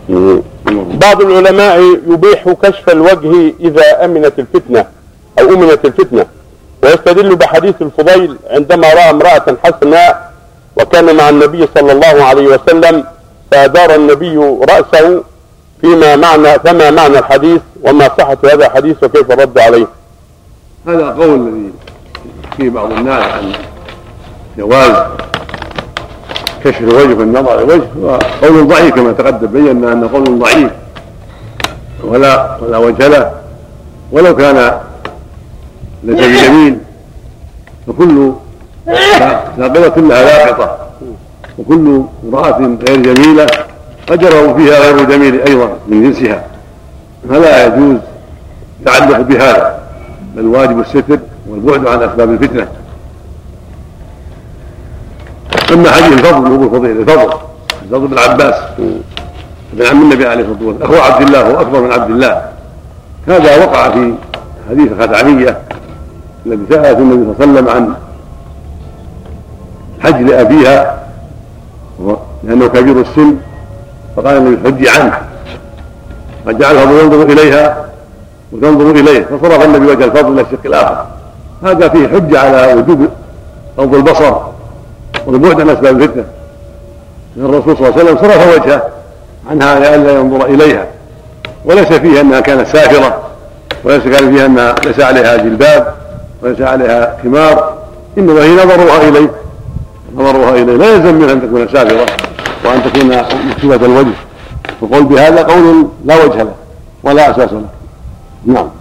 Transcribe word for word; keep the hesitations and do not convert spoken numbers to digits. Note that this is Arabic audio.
بعض العلماء يبيح كشف الوجه إذا أمنت الفتنة أو أمنت الفتنة، ويستدل بحديث الفضيل عندما رأى امرأة حسناء وكان مع النبي صلى الله عليه وسلم فأدار النبي رأسه، فيما معنى فما معنى الحديث وما صحة هذا الحديث وكيف الرد عليه؟ هذا قول الذي فيه بعض الناس عن جواز كشف الوجه والنظر الوجه وقول ضعيف كما تقدم، بينا أنه قول ضعيف ولا ولا وجه له، ولو كان ليس بجميل، فكل ناقضة كلها لاقطة، وكل امرأة غير جميلة أجره فيها غير جميل أيضا من جنسها، فلا يجوز التعلق بهذا، بل واجب الستر والبعد عن أسباب الفتنة. أما حديث الفضل هو الفضيل الفضل الفضل بن عباس بن عم النبي عليه الصلاة والسلام أخو عبد الله هو أكبر من عبد الله، هذا وقع في حديث خثعمية الذي سألت النبي صلى الله عليه وسلم عن حج لأبيها لأنه كبير السن، فقال النبي حجي عنه، فجعل الفضل ينظر إليها وتنظر إليه، فصرف النبي وجه الفضل إلى الشق الآخر. هذا فيه حجة على وجوب غض البصر والبعد عن أسباب الفتنة، الرسول صلى الله عليه وسلم صرف وجهه عنها لئلا ينظر إليها، وليس فيها أنها كانت سافرة، وليس كان فيها أنها ليس عليها جلباب وليس عليها خمار، إنما هي نظرها إليه نظرها إليه لا يلزم منها أن تكون سافرة وأن تكون مكشوفة الوجه، وقول بهذا قول لا وجه له ولا أساس له. نعم.